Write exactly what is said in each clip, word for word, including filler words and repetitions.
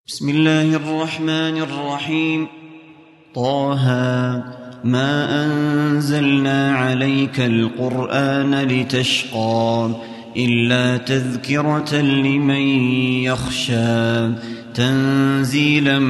بسم الله الرحمن الرحيم. طه ما أنزلنا عليك القرآن لتشقى إلا تذكرة لمن يخشى تنزيلا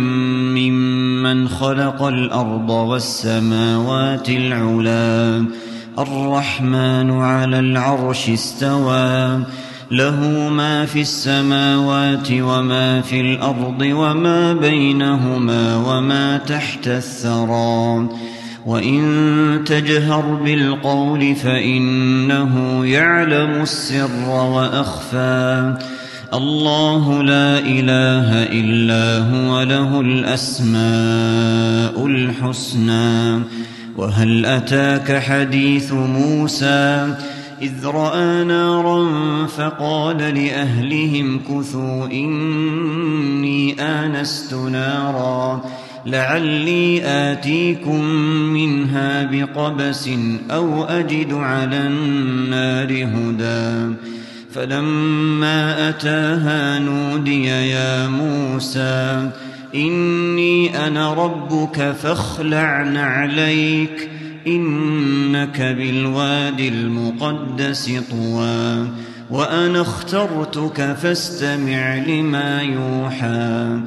ممن خلق الأرض والسماوات العلا الرحمن على العرش استوى له ما في السماوات وما في الأرض وما بينهما وما تحت الثرى وإن تجهر بالقول فإنه يعلم السر وأخفى الله لا إله إلا هو له الأسماء الحسنى. وهل أتاك حديث موسى إذ رأى نارا فقال لأهلهم كثوا إني آنست نارا لعلي آتيكم منها بقبس أو أجد على النار هدى فلما أتاها نودي يا موسى إني أنا ربك فاخلع نعليك إنك بالوادي المقدس طوى وأنا اخترتك فاستمع لما يوحى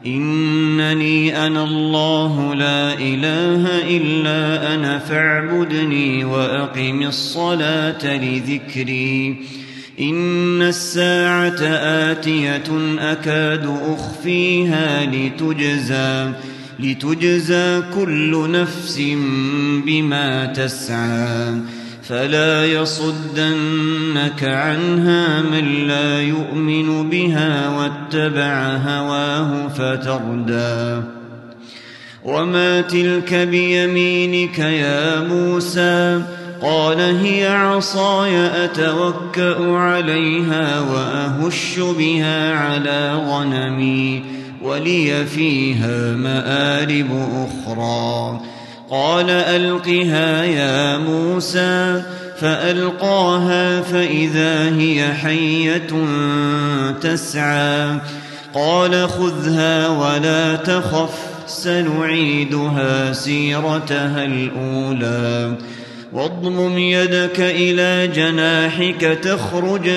إنني أنا الله لا إله إلا أنا فاعبدني وأقم الصلاة لذكري إن الساعة آتية أكاد أخفيها لتجزى لتجزى كل نفس بما تسعى فلا يصدنك عنها من لا يؤمن بها واتبع هواه فتردى. وما تلك بيمينك يا موسى قال هي عصاي أتوكأ عليها وأهش بها على غنمي ولي فيها مآرب أخرى قال ألقها يا موسى فألقاها فإذا هي حية تسعى قال خذها ولا تخف سنعيدها سيرتها الأولى واضمم يدك إلى جناحك تخرج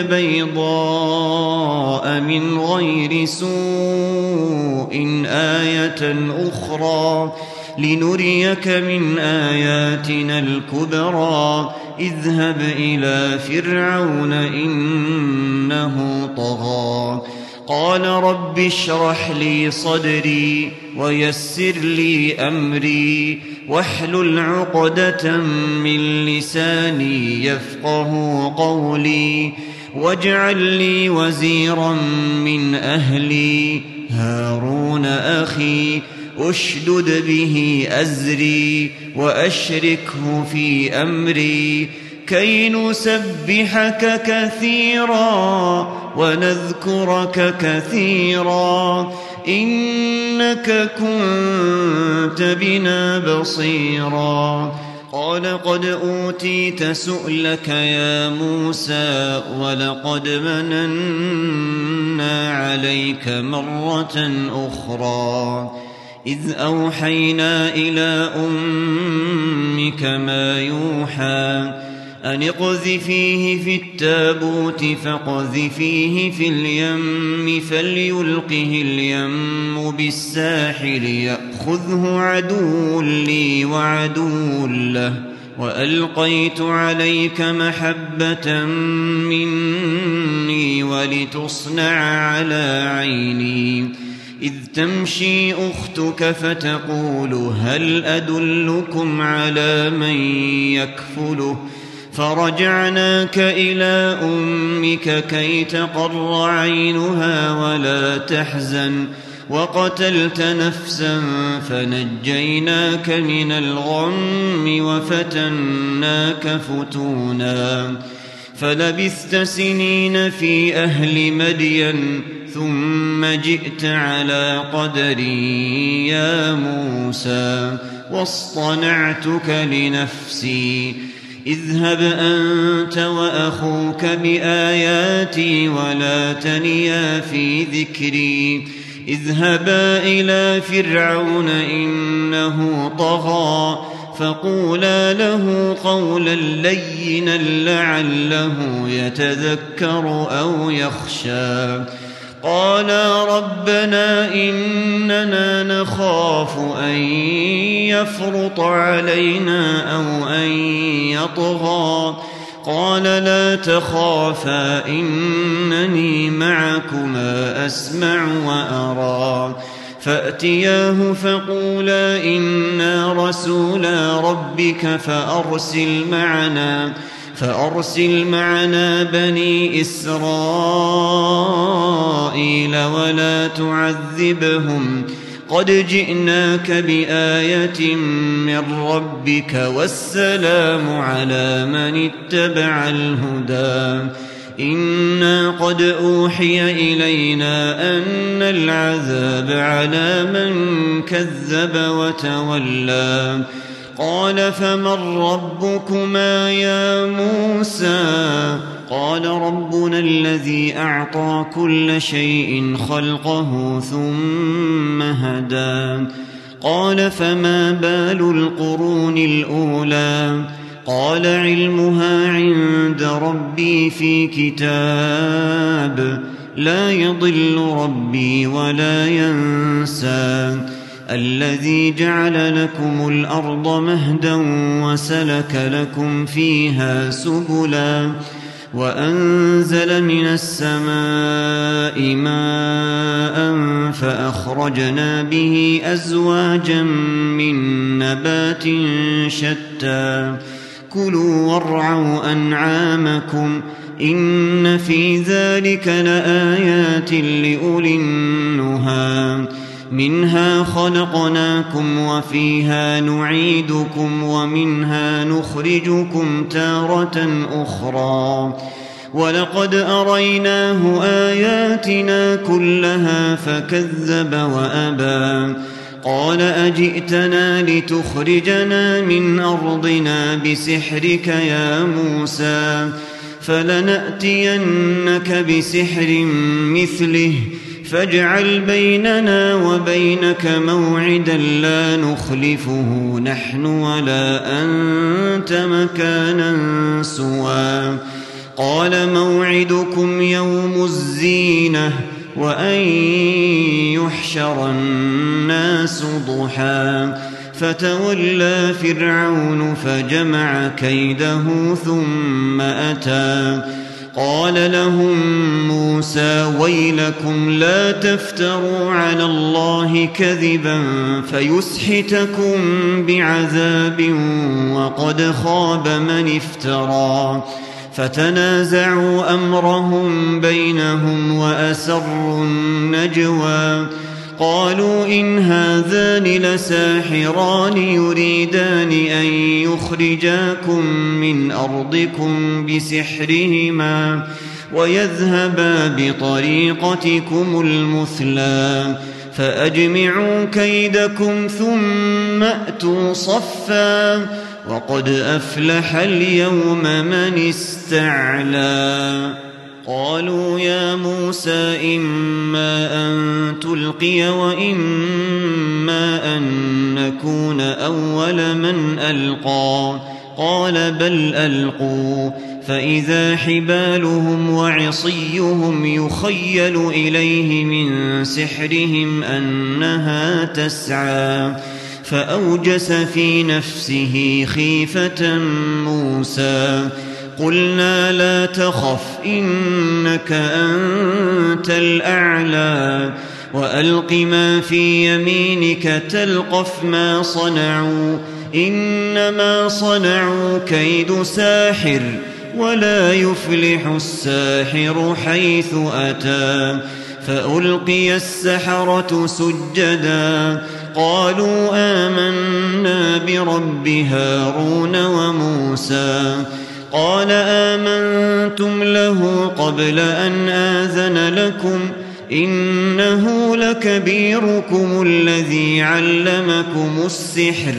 بيضاء من غير سوء آية أخرى لنريك من آياتنا الكبرى اذهب إلى فرعون إنه طغى قال رب اشرح لي صدري ويسر لي أمري واحلل عقدة من لساني يفقه قولي واجعل لي وزيرا من أهلي هارون أخي أشدد به أزري وأشركه في أمري كي نسبحك كثيرا ونذكرك كثيرا إنك كنت بنا بصيرا قال قد أوتيت سؤلك يا موسى ولقد مننا عليك مرة أخرى إذ أوحينا إلى أمك ما يوحى أن اقذفيه في التابوت فاقذفيه في اليم فليلقه اليم بالساحل يأخذه عدو لي وعدو له وألقيت عليك محبة مني ولتصنع على عيني إذ تمشي أختك فتقول هل أدلكم على من يكفله فرجعناك إلى أمك كي تقر عينها ولا تحزن وقتلت نفسا فنجيناك من الغم وفتناك فتونا فلبثت سنين في أهل مدين ثم جئت على قدري يا موسى واصطنعتك لنفسي اذهب أنت وأخوك بآياتي ولا تنيا في ذكري اذهبا إلى فرعون إنه طغى فقولا له قولا لينا لعله يتذكر أو يخشى قالا ربنا إننا نخاف أن يفرط علينا أو أن يطغى قال لا تخافا إنني معكما أسمع وأرى فأتياه فقولا إنا رسولا ربك فأرسل معنا فأرسل معنا بني إسرائيل ولا تعذبهم قد جئناك بآية من ربك والسلام على من اتبع الهدى إنا قد أوحي إلينا أن العذاب على من كذب وتولى قال فمن ربكما يا موسى قال ربنا الذي أعطى كل شيء خلقه ثم هدى قال فما بال القرون الأولى قال علمها عند ربي في كتاب لا يضل ربي ولا ينسى الذي جعل لكم الأرض مهدا وسلك لكم فيها سبلا وأنزل من السماء ماء فأخرجنا به أزواجا من نبات شتى كلوا وارعوا أنعامكم إن في ذلك لآيات لأولي النهى منها خلقناكم وفيها نعيدكم ومنها نخرجكم تارة أخرى ولقد أريناه آياتنا كلها فكذب وأبى قال أجئتنا لتخرجنا من أرضنا بسحرك يا موسى فلنأتينك بسحر مثله فاجعل بيننا وبينك موعدا لا نخلفه نحن ولا أنت مكانا سوى قال موعدكم يوم الزينة وأن يحشر الناس ضحى فتولى فرعون فجمع كيده ثم أتى قال لهم موسى ويلكم لا تفتروا على الله كذبا فيسحتكم بعذاب وقد خاب من افترى فتنازعوا أمرهم بينهم وأسروا النجوى قالوا إن هذان لساحران يريدان أن يخرجاكم من أرضكم بسحرهما ويذهبا بطريقتكم المثلى فأجمعوا كيدكم ثم أتوا صفا وقد أفلح اليوم من استعلى قالوا يا موسى إما أن تلقي وإما أن نكون أول من ألقى قال بل ألقوا فإذا حبالهم وعصيهم يخيل إليه من سحرهم أنها تسعى فأوجس في نفسه خيفة موسى قلنا لا تخف إنك أنت الأعلى وألق ما في يمينك تلقف ما صنعوا إنما صنعوا كيد ساحر ولا يفلح الساحر حيث أتى فألقي السحرة سجدا قالوا آمنا برب هارون وموسى قال آمنتم له قبل أن آذن لكم إنه لكبيركم الذي علمكم السحر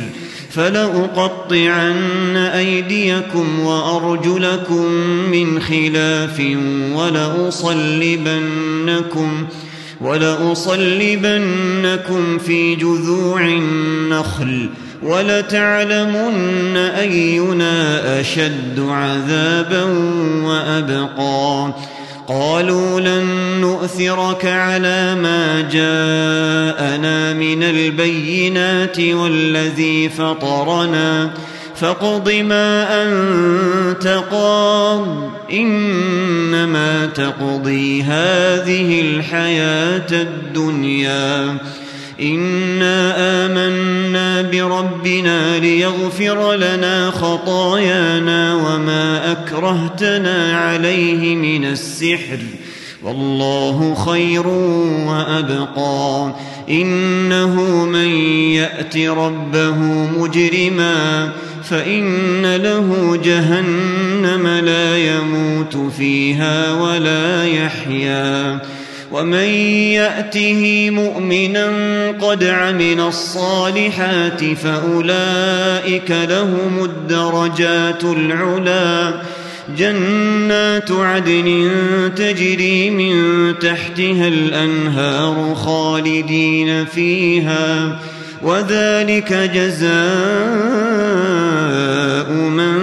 فلأقطعن أيديكم وأرجلكم من خلاف ولأصلبنكم ولأصلبنكم في جذوع النخل ولتعلمن أينا أشد عذابا وأبقى قالوا لن نؤثرك على ما جاءنا من البينات والذي فطرنا فاقض ما أنت قاض إنما تقضي هذه الحياة الدنيا إنا آمنا بربنا ليغفر لنا خطايانا وما أكرهتنا عليه من السحر والله خير وأبقى إنه من يأت ربه مجرما فإن له جهنم لا يموت فيها ولا يحيا ومن يأته مؤمنا قد عمل الصالحات فأولئك لهم الدرجات العلا جنات عدن تجري من تحتها الأنهار خالدين فيها وذلك جزاء من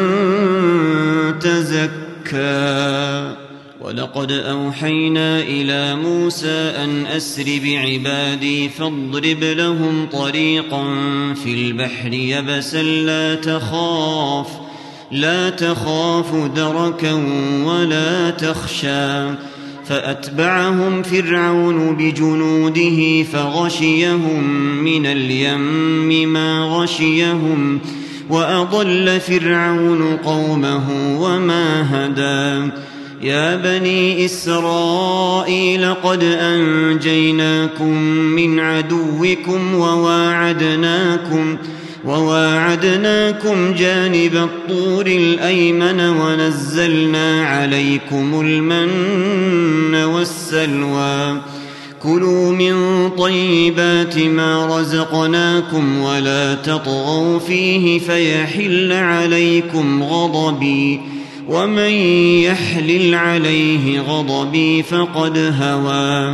تزكى ولقد أوحينا إلى موسى أن أسر بعبادي فاضرب لهم طريقا في البحر يبسا لا تخاف لا تخاف دركا ولا تخشى فأتبعهم فرعون بجنوده فغشيهم من اليم ما غشيهم وأضل فرعون قومه وما هدى يا بني إسرائيل قد أنجيناكم من عدوكم وواعدناكم وواعدناكم جانب الطور الأيمن ونزلنا عليكم المن والسلوى كلوا من طيبات ما رزقناكم ولا تطغوا فيه فيحل عليكم غضبي ومن يحلل عليه غضبي فقد هوى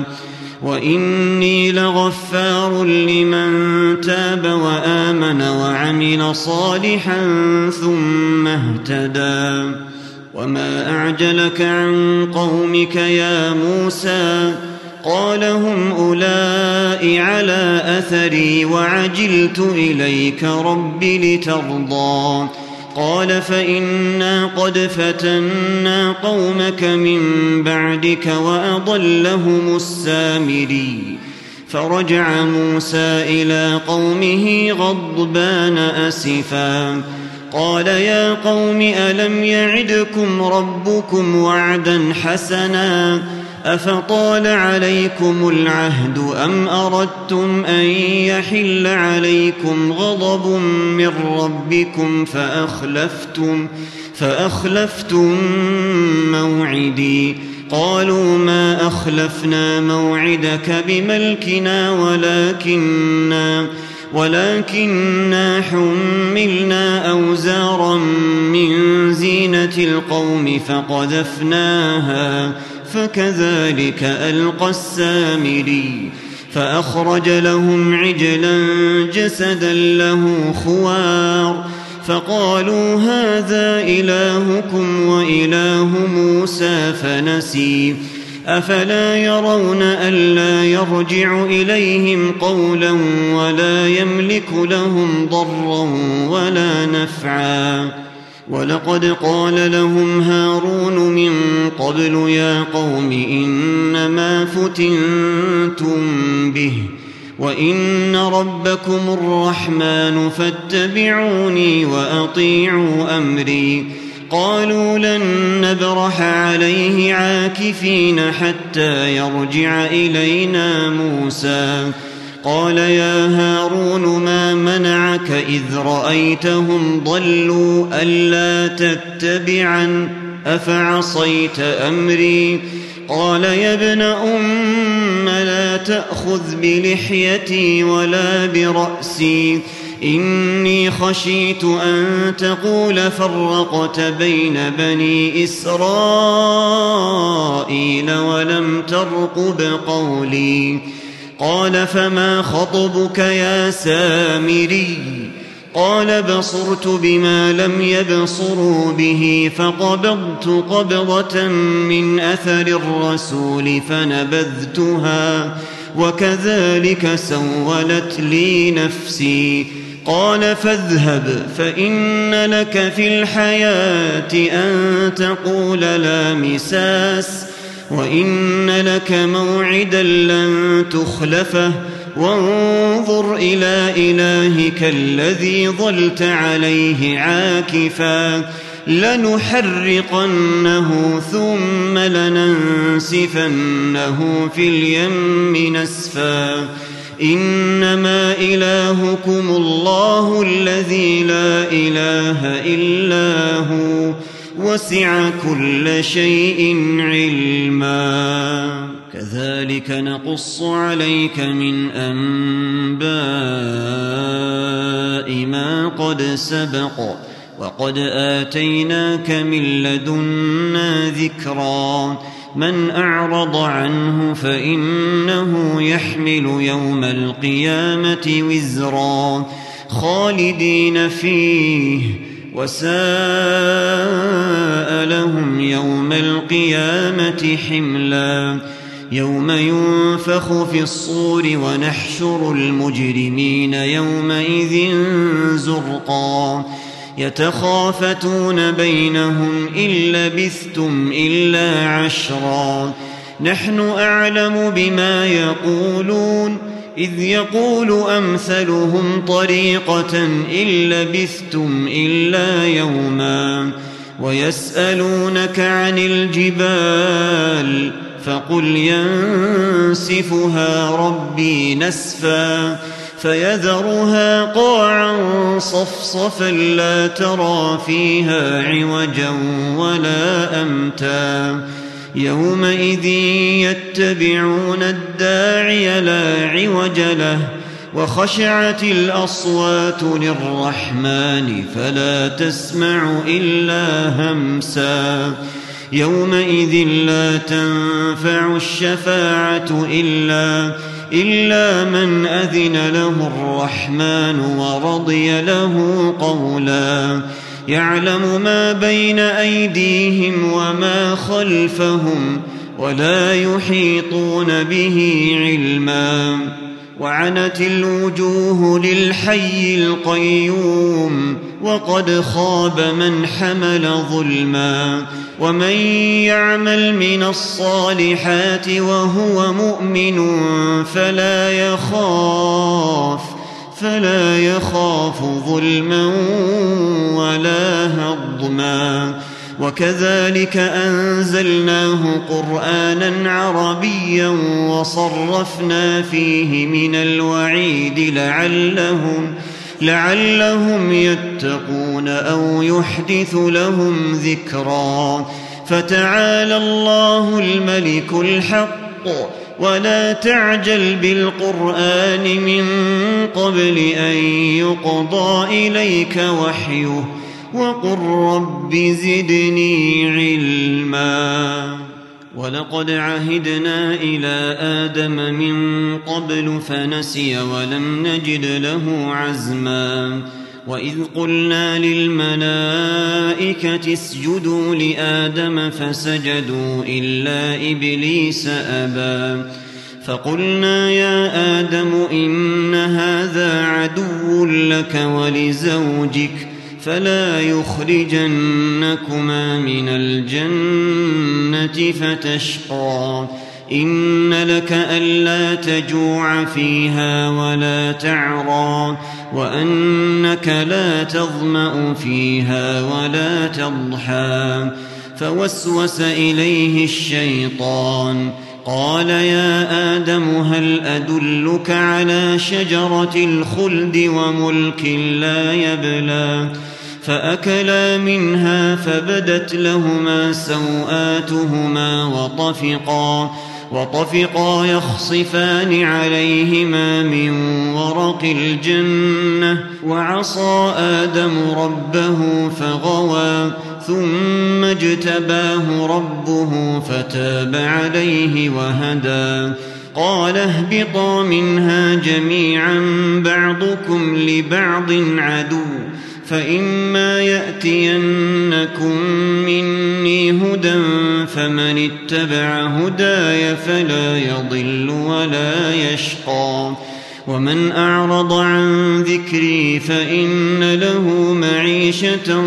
وإني لغفار لمن تاب وآمن وعمل صالحا ثم اهتدى وما أعجلك عن قومك يا موسى قال هم أولئك على أثري وعجلت إليك رب لترضى قال فإنا قد فتنا قومك من بعدك وأضلهم السامري فرجع موسى إلى قومه غضبان أسفا قال يا قوم ألم يعدكم ربكم وعدا حسنا أفطال عليكم العهد أم أردتم أن يحل عليكم غضب من ربكم فأخلفتم, فأخلفتم موعدي قالوا ما أخلفنا موعدك بملكنا ولكننا ولكننا حملنا أوزارا من زينة القوم فقذفناها فكذلك ألقى السامري فأخرج لهم عجلا جسدا له خوار فقالوا هذا إلهكم وإله موسى فنسي أفلا يرون ألا يرجع إليهم قولا ولا يملك لهم ضرا ولا نفعا ولقد قال لهم هارون من قبل يا قوم إنما فتنتم به وإن ربكم الرحمن فاتبعوني وأطيعوا أمري قالوا لن نبرح عليه عاكفين حتى يرجع إلينا موسى قال يا هارون ما منعك إذ رأيتهم ضلوا ألا تتبعا أفعصيت أمري قال يا ابن أم لا تأخذ بلحيتي ولا برأسي إني خشيت أن تقول فرقت بين بني إسرائيل ولم ترقب قولي. قال فما خطبك يا سامري؟ قال بصرت بما لم يبصروا به فقبضت قبضة من أثر الرسول فنبذتها وكذلك سولت لي نفسي. قال فاذهب فإن لك في الحياة أن تقول لا مساس وإن لك موعدا لن تخلفه وانظر إلى إلهك الذي ظلت عليه عاكفا لنحرقنه ثم لننسفنه في اليم نسفا. إنما إلهكم الله الذي لا إله إلا هو وسع كل شيء علما. كذلك نقص عليك من أنباء ما قد سبق وقد آتيناك من لدنا ذكرا. من أعرض عنه فإنه يحمل يوم القيامة وزرا خالدين فيه وساء لهم يوم القيامة حملا. يوم ينفخ في الصور ونحشر المجرمين يومئذ زرقا. يتخافتون بينهم إن لبثتم إلا عشرا. نحن أعلم بما يقولون إذ يقول أمثلهم طريقة إن لبثتم إلا يوما. ويسألونك عن الجبال فقل ينسفها ربي نسفا فيذرها قاعا صفصفا لا ترى فيها عوجا ولا أمتا. يومئذ يتبعون الداعي لا عوج له وخشعت الأصوات للرحمن فلا تسمع إلا همسا. يومئذ لا تنفع الشفاعة إلا إلا من أذن له الرحمن ورضي له قولا. يعلم ما بين أيديهم وما خلفهم ولا يحيطون به علما. وعنت الوجوه للحي القيوم وقد خاب من حمل ظلما. ومن يعمل من الصالحات وهو مؤمن فلا يخاف فلا يخاف ظلما ولا هضما. وكذلك أنزلناه قرآنا عربيا وصرفنا فيه من الوعيد لعلهم لعلهم يتقون أو يحدث لهم ذكرا. فتعالى الله الملك الحق ولا تعجل بالقرآن من قبل أن يقضى إليك وحيه وقل رب زدني علما. ولقد عهدنا إلى آدم من قبل فنسي ولم نجد له عزما. وإذ قلنا للملائكة اسجدوا لآدم فسجدوا إلا إبليس أبى. فقلنا يا آدم إن هذا عدو لك ولزوجك فلا يخرجنكما من الجنة فتشقى. إن لك ألا تجوع فيها ولا تعرى وأنك لا تظمأ فيها ولا تضحى. فوسوس إليه الشيطان قال يا آدم هل أدلك على شجرة الخلد وملك لا يبلى. فأكلا منها فبدت لهما سوآتهما وطفقا وطفقا يخصفان عليهما من ورق الجنة وعصى آدم ربه فغوى ثم اجتباه ربه فتاب عليه وهدى قال اهبطا منها جميعا بعضكم لبعض عدو فإما يأتينكم مني هدى فمن اتبع هداي فلا يضل ولا يشقى ومن أعرض عن ذكري فإن له معيشة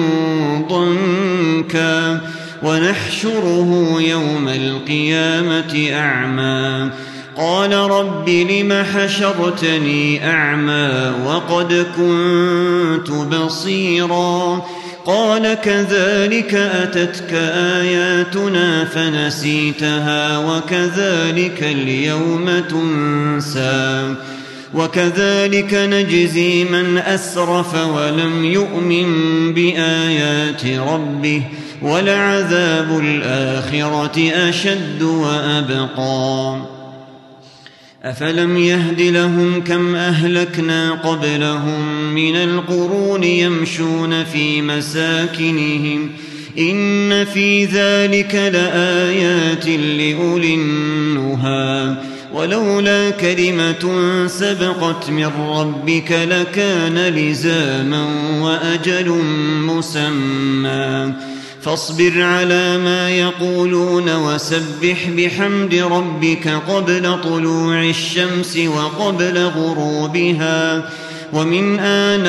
ضنكا ونحشره يوم القيامة أعمى قال رب لم حشرتني أعمى وقد كنت بصيرا قال كذلك أتتك آياتنا فنسيتها وكذلك اليوم تنسى وكذلك نجزي من أسرف ولم يؤمن بآيات ربه ولعذاب الآخرة أشد وأبقى أفلم يهد لهم كم أهلكنا قبلهم من القرون يمشون في مساكنهم إن في ذلك لآيات لأولي النهى ولولا كلمة سبقت من ربك لكان لزاما وأجل مسمى فاصبر على ما يقولون وسبح بحمد ربك قبل طلوع الشمس وقبل غروبها ومن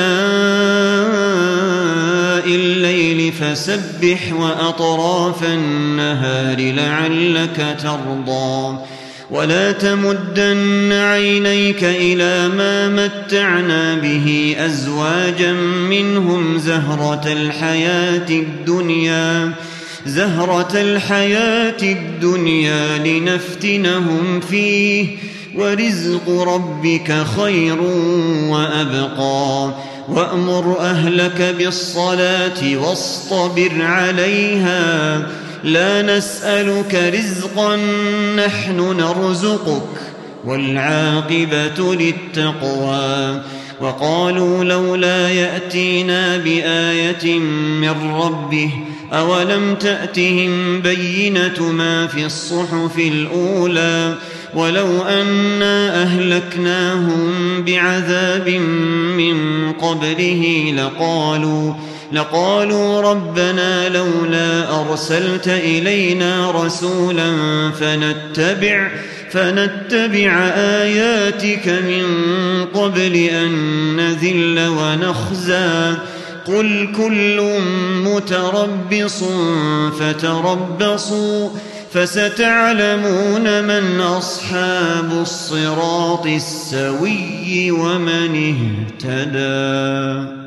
آناء الليل فسبح وأطراف النهار لعلك ترضى ولا تمدن عينيك إلى ما متعنا به أزواجا منهم زهرة الحياة الدنيا زهرة الحياة الدنيا لنفتنهم فيه ورزق ربك خير وأبقى وأمر أهلك بالصلاة واصطبر عليها لا نسألك رزقا نحن نرزقك والعاقبة للتقوى وقالوا لولا يأتينا بآية من ربه أولم تأتهم بينة ما في الصحف الأولى ولو أنا أهلكناهم بعذاب من قبله لقالوا لقالوا ربنا لولا أرسلت إلينا رسولا فنتبع فنتبع آياتك من قبل أن نذل ونخزى قل كل متربص فتربصوا فستعلمون من أصحاب الصراط السوي ومن اهتدى.